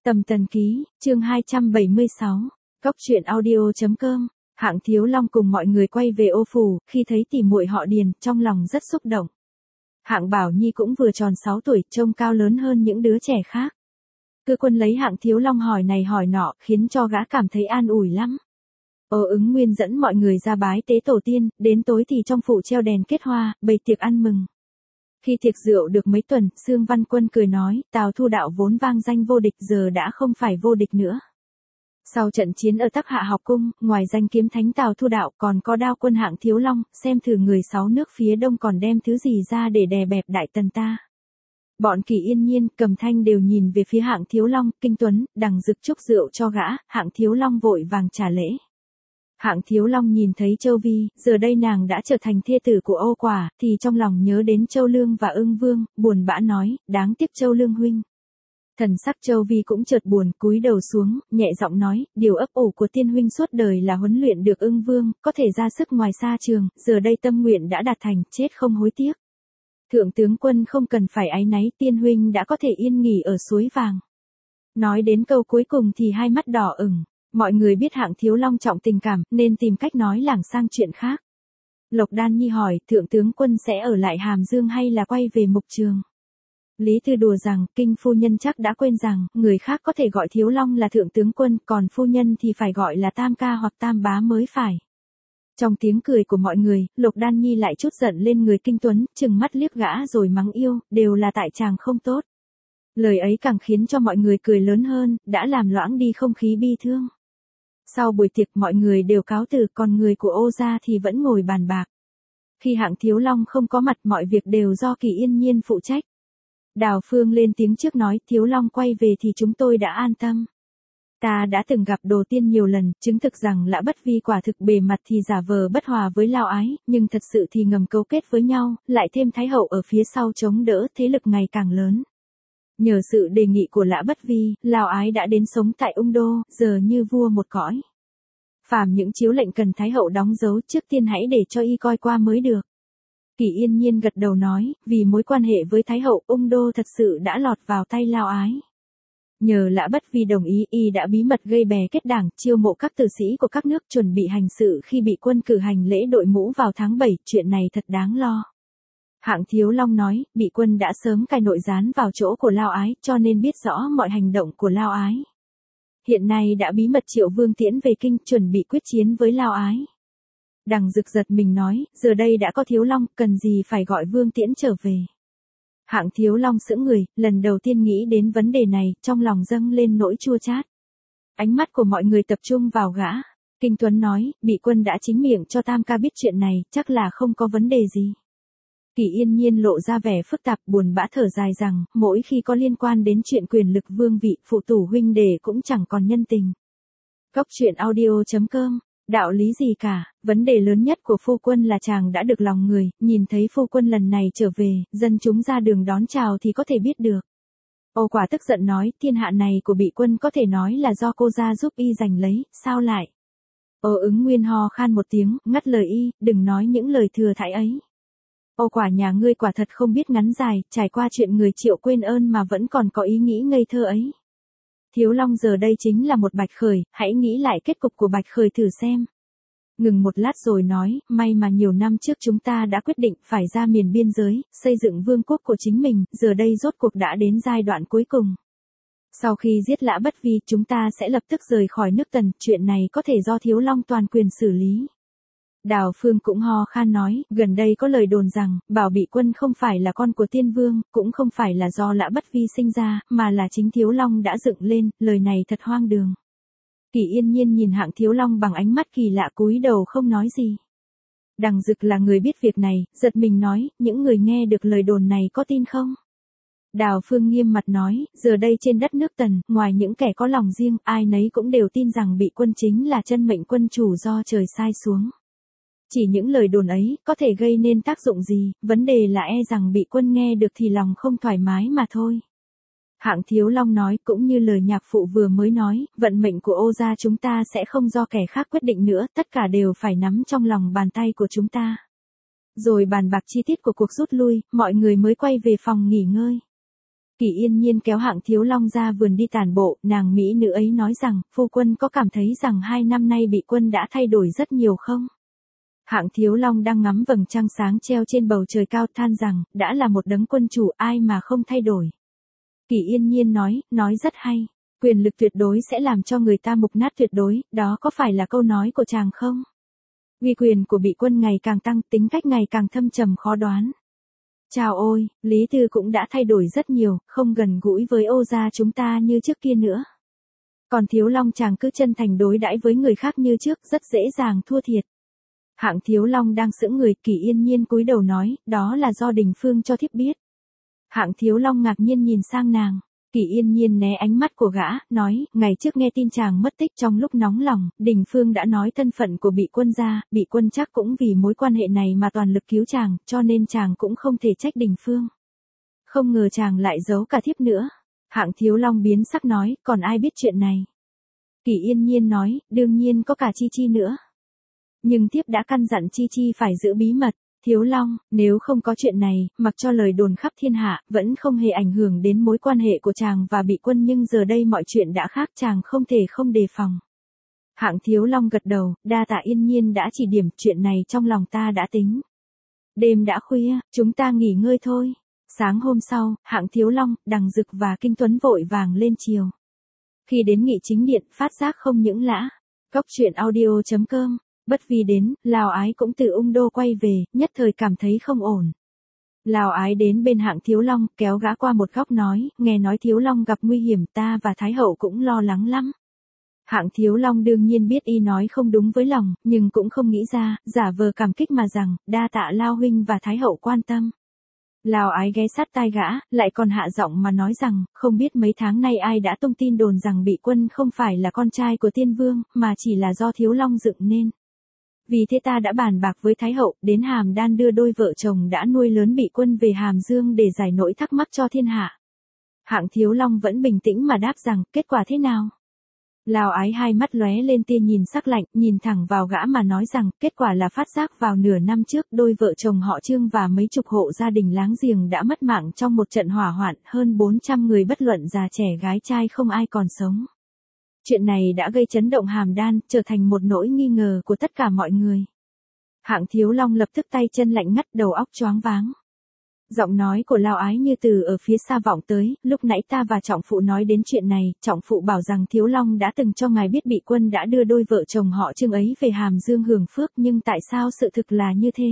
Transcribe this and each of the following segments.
Tầm Tần Ký, chương 276, Cóc truyện audio.com. Hạng Thiếu Long cùng mọi người quay về Ô Phủ, khi thấy tỷ muội họ Điền, trong lòng rất xúc động. Hạng Bảo Nhi cũng vừa tròn 6 tuổi, trông cao lớn hơn những đứa trẻ khác. Cư Quân lấy Hạng Thiếu Long hỏi này hỏi nọ, khiến cho gã cảm thấy an ủi lắm. Ứng Nguyên dẫn mọi người ra bái tế tổ tiên, đến tối thì trong phủ treo đèn kết hoa, bày tiệc ăn mừng. Khi tiệc rượu được mấy tuần, Sương Văn Quân cười nói, Tào Thu Đạo vốn vang danh vô địch giờ đã không phải vô địch nữa. Sau trận chiến ở Tắc Hạ học cung, ngoài danh kiếm thánh Tào Thu Đạo còn có đao quân Hạng Thiếu Long, xem thử người 6 nước phía đông còn đem thứ gì ra để đè bẹp Đại Tần ta. Bọn Kỳ Yên Nhiên, Cầm Thanh đều nhìn về phía Hạng Thiếu Long, Kinh Tuấn, Đằng Dực chúc rượu cho gã, Hạng Thiếu Long vội vàng trả lễ. Hạng Thiếu Long nhìn thấy Châu Vi, giờ đây nàng đã trở thành thê tử của Ô Quả, thì trong lòng nhớ đến Châu Lương và Ưng Vương, buồn bã nói, đáng tiếc Châu Lương huynh. Thần sắc Châu Vi cũng chợt buồn, cúi đầu xuống, nhẹ giọng nói, điều ấp ủ của tiên huynh suốt đời là huấn luyện được Ưng Vương, có thể ra sức ngoài xa trường, giờ đây tâm nguyện đã đạt thành, chết không hối tiếc. Thượng tướng quân không cần phải áy náy, tiên huynh đã có thể yên nghỉ ở suối vàng. Nói đến câu cuối cùng thì hai mắt đỏ ửng. Mọi người biết Hạng Thiếu Long trọng tình cảm, nên tìm cách nói lảng sang chuyện khác. Lộc Đan Nhi hỏi, thượng tướng quân sẽ ở lại Hàm Dương hay là quay về Mục Trường? Lý Tư đùa rằng, kinh phu nhân chắc đã quên rằng, người khác có thể gọi Thiếu Long là thượng tướng quân, còn phu nhân thì phải gọi là Tam Ca hoặc Tam Bá mới phải. Trong tiếng cười của mọi người, Lộc Đan Nhi lại chút giận lên người Kinh Tuấn, trừng mắt liếc gã rồi mắng yêu, đều là tại chàng không tốt. Lời ấy càng khiến cho mọi người cười lớn hơn, đã làm loãng đi không khí bi thương. Sau buổi tiệc mọi người đều cáo từ, còn người của Ô gia thì vẫn ngồi bàn bạc. Khi Hạng Thiếu Long không có mặt mọi việc đều do Kỳ Yên Nhiên phụ trách. Đào Phương lên tiếng trước nói, Thiếu Long quay về thì chúng tôi đã an tâm. Ta đã từng gặp Đồ Tiên nhiều lần, chứng thực rằng Lã Bất Vi quả thực bề mặt thì giả vờ bất hòa với Lao Ái, nhưng thật sự thì ngầm cấu kết với nhau, lại thêm Thái Hậu ở phía sau chống đỡ, thế lực ngày càng lớn. Nhờ sự đề nghị của Lã Bất Vi, Lao Ái đã đến sống tại Ung Đô, giờ như vua một cõi. Phàm những chiếu lệnh cần Thái Hậu đóng dấu, trước tiên hãy để cho y coi qua mới được. Kỳ Yên Nhiên gật đầu nói, vì mối quan hệ với Thái Hậu, Ung Đô thật sự đã lọt vào tay Lao Ái. Nhờ Lã Bất Vi đồng ý, y đã bí mật gây bè kết đảng, chiêu mộ các tử sĩ của các nước chuẩn bị hành sự khi bị quân cử hành lễ đội mũ vào tháng 7, chuyện này thật đáng lo. Hạng Thiếu Long nói, bị quân đã sớm cài nội gián vào chỗ của Lao Ái, cho nên biết rõ mọi hành động của Lao Ái. Hiện nay đã bí mật triệu Vương Tiễn về kinh, chuẩn bị quyết chiến với Lao Ái. Đằng Dực giật mình nói, giờ đây đã có Thiếu Long, cần gì phải gọi Vương Tiễn trở về. Hạng Thiếu Long sững người, lần đầu tiên nghĩ đến vấn đề này, trong lòng dâng lên nỗi chua chát. Ánh mắt của mọi người tập trung vào gã. Kinh Tuấn nói, bị quân đã chính miệng cho Tam Ca biết chuyện này, chắc là không có vấn đề gì. Kỳ Yên Nhiên lộ ra vẻ phức tạp, buồn bã thở dài rằng, mỗi khi có liên quan đến chuyện quyền lực vương vị, phụ tử huynh đệ cũng chẳng còn nhân tình. Cóc truyện audio.com. Đạo lý gì cả, vấn đề lớn nhất của phu quân là chàng đã được lòng người, nhìn thấy phu quân lần này trở về, dân chúng ra đường đón chào thì có thể biết được. Ô Quả tức giận nói, thiên hạ này của bị quân có thể nói là do cô gia giúp y giành lấy, sao lại? Ứng Nguyên ho khan một tiếng, ngắt lời y, đừng nói những lời thừa thãi ấy. Ô Quả nhà ngươi quả thật không biết ngắn dài, trải qua chuyện người Triệu quên ơn mà vẫn còn có ý nghĩ ngây thơ ấy. Thiếu Long giờ đây chính là một Bạch Khởi, hãy nghĩ lại kết cục của Bạch Khởi thử xem. Ngừng một lát rồi nói, may mà nhiều năm trước chúng ta đã quyết định phải ra miền biên giới, xây dựng vương quốc của chính mình, giờ đây rốt cuộc đã đến giai đoạn cuối cùng. Sau khi giết Lã Bất Vi, chúng ta sẽ lập tức rời khỏi nước Tần, chuyện này có thể do Thiếu Long toàn quyền xử lý. Đào Phương cũng ho khan nói, gần đây có lời đồn rằng, Bảo Bị Quân không phải là con của Tiên Vương, cũng không phải là do Lã Bất Vi sinh ra, mà là chính Thiếu Long đã dựng lên, lời này thật hoang đường. Kỳ Yên Nhiên nhìn Hạng Thiếu Long bằng ánh mắt kỳ lạ, cúi đầu không nói gì. Đằng Dực là người biết việc này, giật mình nói, những người nghe được lời đồn này có tin không? Đào Phương nghiêm mặt nói, giờ đây trên đất nước Tần, ngoài những kẻ có lòng riêng, ai nấy cũng đều tin rằng Bị Quân chính là chân mệnh quân chủ do trời sai xuống. Chỉ những lời đồn ấy, có thể gây nên tác dụng gì, vấn đề là e rằng Bị Quân nghe được thì lòng không thoải mái mà thôi. Hạng Thiếu Long nói, cũng như lời nhạc phụ vừa mới nói, vận mệnh của Ô gia chúng ta sẽ không do kẻ khác quyết định nữa, tất cả đều phải nắm trong lòng bàn tay của chúng ta. Rồi bàn bạc chi tiết của cuộc rút lui, mọi người mới quay về phòng nghỉ ngơi. Kỷ Yên Nhiên kéo Hạng Thiếu Long ra vườn đi tản bộ, nàng mỹ nữ ấy nói rằng, phu quân có cảm thấy rằng 2 năm nay bị quân đã thay đổi rất nhiều không? Hạng Thiếu Long đang ngắm vầng trăng sáng treo trên bầu trời cao than rằng, đã là một đấng quân chủ ai mà không thay đổi. Kỷ Yên Nhiên nói rất hay. Quyền lực tuyệt đối sẽ làm cho người ta mục nát tuyệt đối, đó có phải là câu nói của chàng không? Uy quyền của bị quân ngày càng tăng, tính cách ngày càng thâm trầm khó đoán. Chào ôi, Lý Tư cũng đã thay đổi rất nhiều, không gần gũi với Ô gia chúng ta như trước kia nữa. Còn Thiếu Long chàng cứ chân thành đối đãi với người khác như trước, rất dễ dàng thua thiệt. Hạng Thiếu Long đang sững người, Kỷ Yên Nhiên cúi đầu nói, đó là do Đình Phương cho thiếp biết. Hạng Thiếu Long ngạc nhiên nhìn sang nàng. Kỷ Yên Nhiên né ánh mắt của gã, nói, ngày trước nghe tin chàng mất tích trong lúc nóng lòng, Đình Phương đã nói thân phận của bị quân ra, bị quân chắc cũng vì mối quan hệ này mà toàn lực cứu chàng, cho nên chàng cũng không thể trách Đình Phương. Không ngờ chàng lại giấu cả thiếp nữa. Hạng Thiếu Long biến sắc nói, còn ai biết chuyện này? Kỷ Yên Nhiên nói, đương nhiên có cả Chi Chi nữa. Nhưng thiếp đã căn dặn Chi Chi phải giữ bí mật. Thiếu Long, nếu không có chuyện này, mặc cho lời đồn khắp thiên hạ, vẫn không hề ảnh hưởng đến mối quan hệ của chàng và bị quân, nhưng giờ đây mọi chuyện đã khác, chàng không thể không đề phòng. Hạng Thiếu Long gật đầu, đa tạ Yên Nhiên đã chỉ điểm, chuyện này trong lòng ta đã tính. Đêm đã khuya, chúng ta nghỉ ngơi thôi. Sáng hôm sau, Hạng Thiếu Long, Đằng Dực và Kinh Tuấn vội vàng lên chiều. Khi đến Nghị Chính Điện, phát giác không những lã. Cốc truyện audio.com. Bất vi đến, Lào Ái cũng từ Ung Đô quay về, nhất thời cảm thấy không ổn. Lào Ái đến bên Hạng Thiếu Long, kéo gã qua một góc nói, nghe nói Thiếu Long gặp nguy hiểm, ta và Thái Hậu cũng lo lắng lắm. Hạng Thiếu Long đương nhiên biết y nói không đúng với lòng, nhưng cũng không nghĩ ra, giả vờ cảm kích mà rằng, đa tạ Lao huynh và Thái Hậu quan tâm. Lào Ái ghé sát tai gã, lại còn hạ giọng mà nói rằng, không biết mấy tháng nay ai đã tung tin đồn rằng bị quân không phải là con trai của Tiên Vương, mà chỉ là do Thiếu Long dựng nên. Vì thế ta đã bàn bạc với Thái Hậu, đến Hàm Đan đưa đôi vợ chồng đã nuôi lớn bị quân về Hàm Dương để giải nỗi thắc mắc cho thiên hạ. Hạng Thiếu Long vẫn bình tĩnh mà đáp rằng, kết quả thế nào? Lào Ái hai mắt lóe lên tia nhìn sắc lạnh, nhìn thẳng vào gã mà nói rằng, kết quả là phát giác vào nửa năm trước, đôi vợ chồng họ Trương và mấy chục hộ gia đình láng giềng đã mất mạng trong một trận hỏa hoạn, hơn 400 người bất luận già trẻ gái trai không ai còn sống. Chuyện này đã gây chấn động Hàm Đan, trở thành một nỗi nghi ngờ của tất cả mọi người. Hạng Thiếu Long lập tức tay chân lạnh ngắt, đầu óc choáng váng. Giọng nói của Lào Ái như từ ở phía xa vọng tới, lúc nãy ta và trọng phụ nói đến chuyện này, trọng phụ bảo rằng Thiếu Long đã từng cho ngài biết bị quân đã đưa đôi vợ chồng họ Trương ấy về Hàm Dương hưởng phước, nhưng tại sao sự thực là như thế?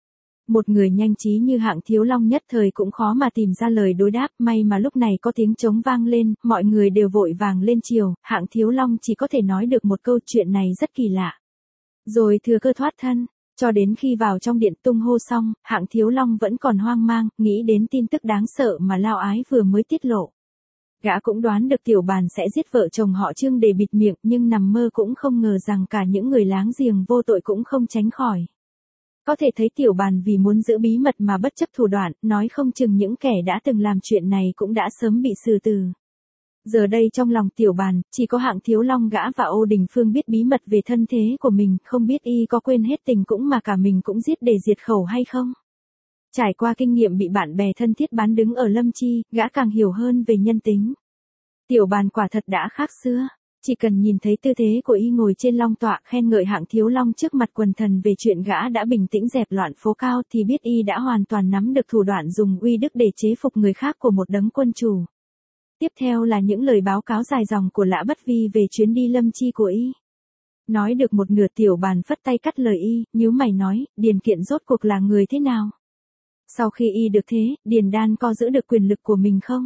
Một người nhanh trí như Hạng Thiếu Long nhất thời cũng khó mà tìm ra lời đối đáp, may mà lúc này có tiếng trống vang lên, mọi người đều vội vàng lên chiều, Hạng Thiếu Long chỉ có thể nói được một câu, chuyện này rất kỳ lạ. Rồi thừa cơ thoát thân, cho đến khi vào trong điện tung hô xong, Hạng Thiếu Long vẫn còn hoang mang, nghĩ đến tin tức đáng sợ mà Lao Ái vừa mới tiết lộ. Gã cũng đoán được Tiểu Bàn sẽ giết vợ chồng họ Trương để bịt miệng, nhưng nằm mơ cũng không ngờ rằng cả những người láng giềng vô tội cũng không tránh khỏi. Có thể thấy Tiểu Bàn vì muốn giữ bí mật mà bất chấp thủ đoạn, nói không chừng những kẻ đã từng làm chuyện này cũng đã sớm bị xử tử. Giờ đây trong lòng Tiểu Bàn, chỉ có Hạng Thiếu Long gã và Ô Đình Phương biết bí mật về thân thế của mình, không biết y có quên hết tình cũng mà cả mình cũng giết để diệt khẩu hay không. Trải qua kinh nghiệm bị bạn bè thân thiết bán đứng ở Lâm Chi, gã càng hiểu hơn về nhân tính. Tiểu Bàn quả thật đã khác xưa. Chỉ cần nhìn thấy tư thế của y ngồi trên long tọa khen ngợi Hạng Thiếu Long trước mặt quần thần về chuyện gã đã bình tĩnh dẹp loạn phố cao thì biết y đã hoàn toàn nắm được thủ đoạn dùng uy đức để chế phục người khác của một đấng quân chủ. Tiếp theo là những lời báo cáo dài dòng của Lã Bất Vi về chuyến đi Lâm Chi của y. Nói được một nửa Tiểu Bàn phất tay cắt lời y, nhíu mày nói, Điền Kiện rốt cuộc là người thế nào? Sau khi y được thế, Điền Đan có giữ được quyền lực của mình không?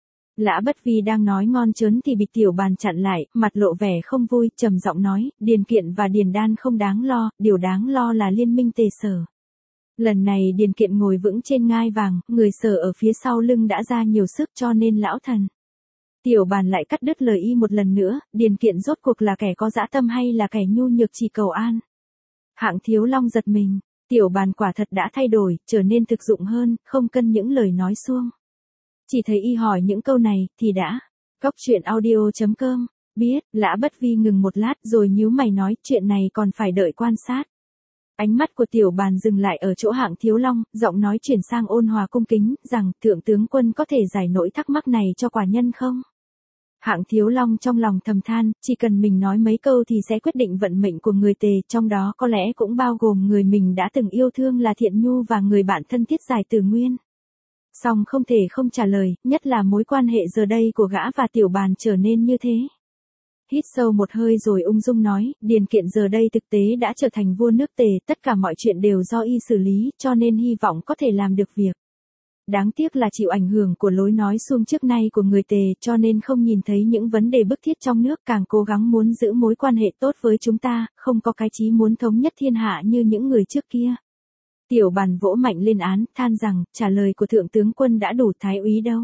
Lã Bất Vi đang nói ngon chớn thì bị Tiểu Bàn chặn lại, mặt lộ vẻ không vui, trầm giọng nói, Điền Kiện và Điền Đan không đáng lo, điều đáng lo là liên minh Tề Sở. Lần này Điền Kiện ngồi vững trên ngai vàng, người Sở ở phía sau lưng đã ra nhiều sức cho nên lão thần. Tiểu Bàn lại cắt đứt lời y một lần nữa, Điền Kiện rốt cuộc là kẻ có dã tâm hay là kẻ nhu nhược chỉ cầu an. Hạng Thiếu Long giật mình, Tiểu Bàn quả thật đã thay đổi, trở nên thực dụng hơn, không cân những lời nói suông. Chỉ thấy y hỏi những câu này, thì đã. Cốc truyện audio.com, biết, Lã Bất Vi ngừng một lát rồi nhíu mày nói, chuyện này còn phải đợi quan sát. Ánh mắt của tiểu bàn dừng lại ở chỗ Hạng Thiếu Long, giọng nói chuyển sang ôn hòa cung kính, rằng thượng tướng quân có thể giải nỗi thắc mắc này cho quả nhân không? Hạng Thiếu Long trong lòng thầm than, chỉ cần mình nói mấy câu thì sẽ quyết định vận mệnh của người Tề, trong đó có lẽ cũng bao gồm người mình đã từng yêu thương là Thiện Nhu và người bạn thân thiết Giải Tử Nguyên. Song không thể không trả lời, nhất là mối quan hệ giờ đây của gã và tiểu bàn trở nên như thế. Hít sâu một hơi rồi ung dung nói, Điền Kiện giờ đây thực tế đã trở thành vua nước Tề, tất cả mọi chuyện đều do y xử lý, cho nên hy vọng có thể làm được việc. Đáng tiếc là chịu ảnh hưởng của lối nói suông trước nay của người Tề, cho nên không nhìn thấy những vấn đề bức thiết trong nước, càng cố gắng muốn giữ mối quan hệ tốt với chúng ta, không có cái chí muốn thống nhất thiên hạ như những người trước kia. Tiểu bàn vỗ mạnh lên án, than rằng, trả lời của thượng tướng quân đã đủ, thái úy đâu.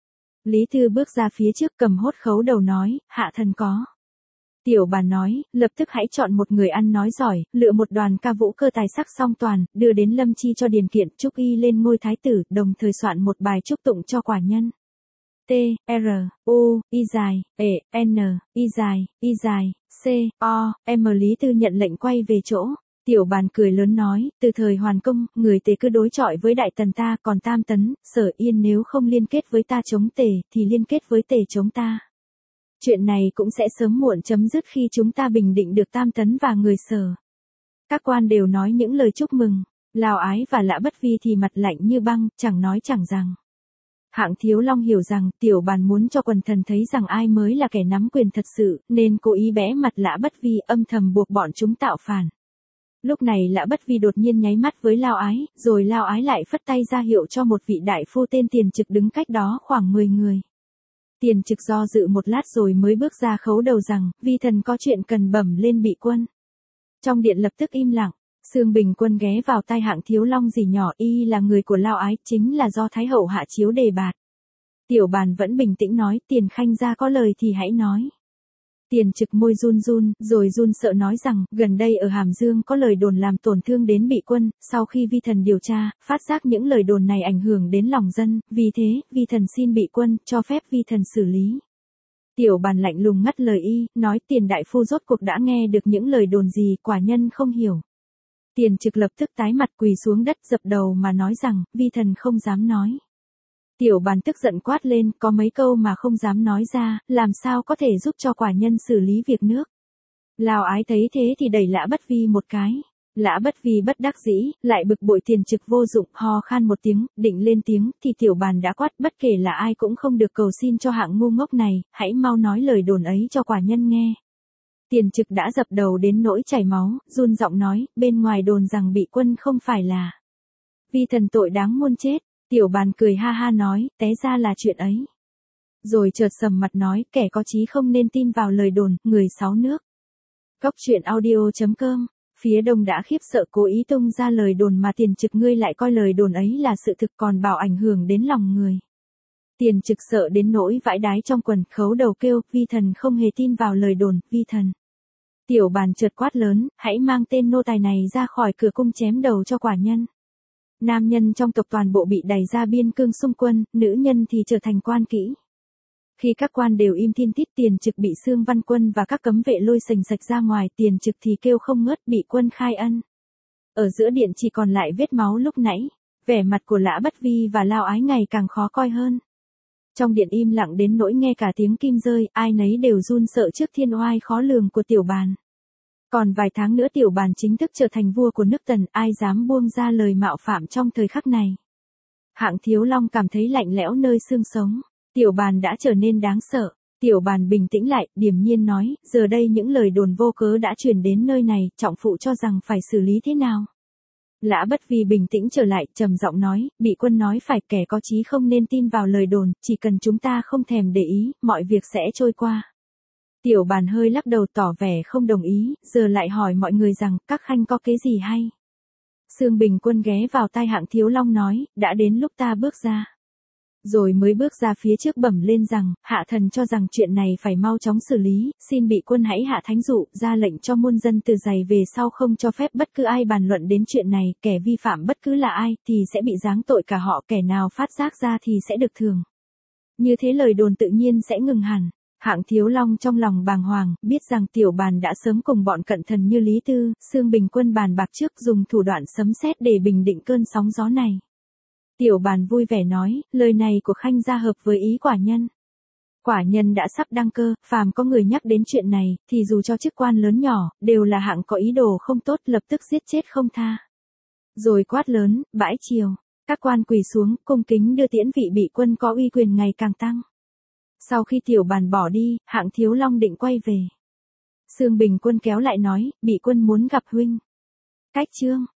Lý Thư bước ra phía trước cầm hốt khấu đầu nói, hạ thần có. Tiểu bàn nói, lập tức hãy chọn một người ăn nói giỏi, lựa một đoàn ca vũ cơ tài sắc song toàn, đưa đến Lâm Chi cho Điền Kiện, chúc y lên ngôi thái tử, đồng thời soạn một bài chúc tụng cho quả nhân. T, R, U, Y dài, E, N, Y dài, C, O, M. Lý Tư nhận lệnh quay về chỗ. Tiểu bàn cười lớn nói, từ thời Hoàn Công, người Tề cứ đối chọi với Đại Tần ta, còn Tam Tấn, Sở Yên nếu không liên kết với ta chống Tề, thì liên kết với Tề chống ta. Chuyện này cũng sẽ sớm muộn chấm dứt khi chúng ta bình định được Tam Tấn và người Sở. Các quan đều nói những lời chúc mừng, Lao Ái và Lã Bất Vi thì mặt lạnh như băng, chẳng nói chẳng rằng. Hạng Thiếu Long hiểu rằng, tiểu bàn muốn cho quần thần thấy rằng ai mới là kẻ nắm quyền thật sự, nên cố ý bẽ mặt Lã Bất Vi, âm thầm buộc bọn chúng tạo phản. Lúc này Lã Bất Vi đột nhiên nháy mắt với Lao Ái, rồi Lao Ái lại phất tay ra hiệu cho một vị đại phu tên Tiền Trực đứng cách đó khoảng 10 người. Tiền Trực do dự một lát rồi mới bước ra khấu đầu rằng, vi thần có chuyện cần bẩm lên bị quân. Trong điện lập tức im lặng, Sương Bình Quân ghé vào tai Hạng Thiếu Long rỉ nhỏ, y là người của Lao Ái, chính là do Thái Hậu hạ chiếu đề bạt. Tiểu bàn vẫn bình tĩnh nói, Tiền Khanh gia có lời thì hãy nói. Tiền Trực môi run run, rồi run sợ nói rằng, gần đây ở Hàm Dương có lời đồn làm tổn thương đến bị quân, sau khi vi thần điều tra, phát giác những lời đồn này ảnh hưởng đến lòng dân, vì thế, vi thần xin bị quân, cho phép vi thần xử lý. Tiểu bàn lạnh lùng ngắt lời y, nói Tiền đại phu rốt cuộc đã nghe được những lời đồn gì, quả nhân không hiểu. Tiền Trực lập tức tái mặt quỳ xuống đất dập đầu mà nói rằng, vi thần không dám nói. Tiểu bàn tức giận quát lên, có mấy câu mà không dám nói ra, làm sao có thể giúp cho quả nhân xử lý việc nước. Lao Ái thấy thế thì đẩy Lã Bất Vi một cái. Lã Bất Vi bất đắc dĩ, lại bực bội Tiền Trực vô dụng, ho khan một tiếng, định lên tiếng, thì tiểu bàn đã quát, bất kể là ai cũng không được cầu xin cho hạng ngu ngốc này, hãy mau nói lời đồn ấy cho quả nhân nghe. Tiền Trực đã dập đầu đến nỗi chảy máu, run giọng nói, bên ngoài đồn rằng bị quân không phải là vi thần tội đáng muôn chết. Tiểu bàn cười ha ha nói, té ra là chuyện ấy. Rồi chợt sầm mặt nói, kẻ có chí không nên tin vào lời đồn, người sáu nước. Cốc truyện audio.com, phía đông đã khiếp sợ cố ý tung ra lời đồn mà Tiền Trực ngươi lại coi lời đồn ấy là sự thực còn bảo ảnh hưởng đến lòng người. Tiền Trực sợ đến nỗi vãi đái trong quần, khấu đầu kêu, vi thần không hề tin vào lời đồn, vi thần. Tiểu bàn chợt quát lớn, hãy mang tên nô tài này ra khỏi cửa cung chém đầu cho quả nhân. Nam nhân trong tộc toàn bộ bị đày ra biên cương xung quân, nữ nhân thì trở thành quan kỹ. Khi các quan đều im thiên tít, Tiền Trực bị Sương Văn Quân và các cấm vệ lôi sành sạch ra ngoài, Tiền Trực thì kêu không ngớt, bị quân khai ân. Ở giữa điện chỉ còn lại vết máu lúc nãy, vẻ mặt của Lã Bất Vi và Lao Ái ngày càng khó coi hơn. Trong điện im lặng đến nỗi nghe cả tiếng kim rơi, ai nấy đều run sợ trước thiên oai khó lường của tiểu bàn. Còn vài tháng nữa tiểu bàn chính thức trở thành vua của nước Tần, ai dám buông ra lời mạo phạm trong thời khắc này. Hạng Thiếu Long cảm thấy lạnh lẽo nơi xương sống, tiểu bàn đã trở nên đáng sợ. Tiểu bàn bình tĩnh lại, điềm nhiên nói, giờ đây những lời đồn vô cớ đã truyền đến nơi này, trọng phụ cho rằng phải xử lý thế nào. Lã Bất Vi bình tĩnh trở lại, trầm giọng nói, bị quân nói phải, kẻ có chí không nên tin vào lời đồn, chỉ cần chúng ta không thèm để ý, mọi việc sẽ trôi qua. Tiểu bàn hơi lắc đầu tỏ vẻ không đồng ý, giờ lại hỏi mọi người rằng, các khanh có kế gì hay. Sương Bình Quân ghé vào tai Hạng Thiếu Long nói, đã đến lúc ta bước ra. Rồi mới bước ra phía trước bẩm lên rằng, hạ thần cho rằng chuyện này phải mau chóng xử lý, xin bị quân hãy hạ thánh dụ, ra lệnh cho muôn dân từ giày về sau không cho phép bất cứ ai bàn luận đến chuyện này, kẻ vi phạm bất cứ là ai, thì sẽ bị giáng tội cả họ, kẻ nào phát giác ra thì sẽ được thưởng. Như thế lời đồn tự nhiên sẽ ngừng hẳn. Hạng Thiếu Long trong lòng bàng hoàng, biết rằng Tiểu Bàn đã sớm cùng bọn cận thần như Lý Tư, Xương Bình Quân bàn bạc trước dùng thủ đoạn sấm sét để bình định cơn sóng gió này. Tiểu Bàn vui vẻ nói, lời này của Khanh gia hợp với ý quả nhân. Quả nhân đã sắp đăng cơ, phàm có người nhắc đến chuyện này, thì dù cho chức quan lớn nhỏ, đều là hạng có ý đồ không tốt lập tức giết chết không tha. Rồi quát lớn, bãi triều, các quan quỳ xuống, cung kính đưa tiễn vị bị quân có uy quyền ngày càng tăng. Sau khi Tiểu Bàn bỏ đi, Hạng Thiếu Long định quay về. Xương Bình Quân kéo lại nói, bị quân muốn gặp huynh. Cách chương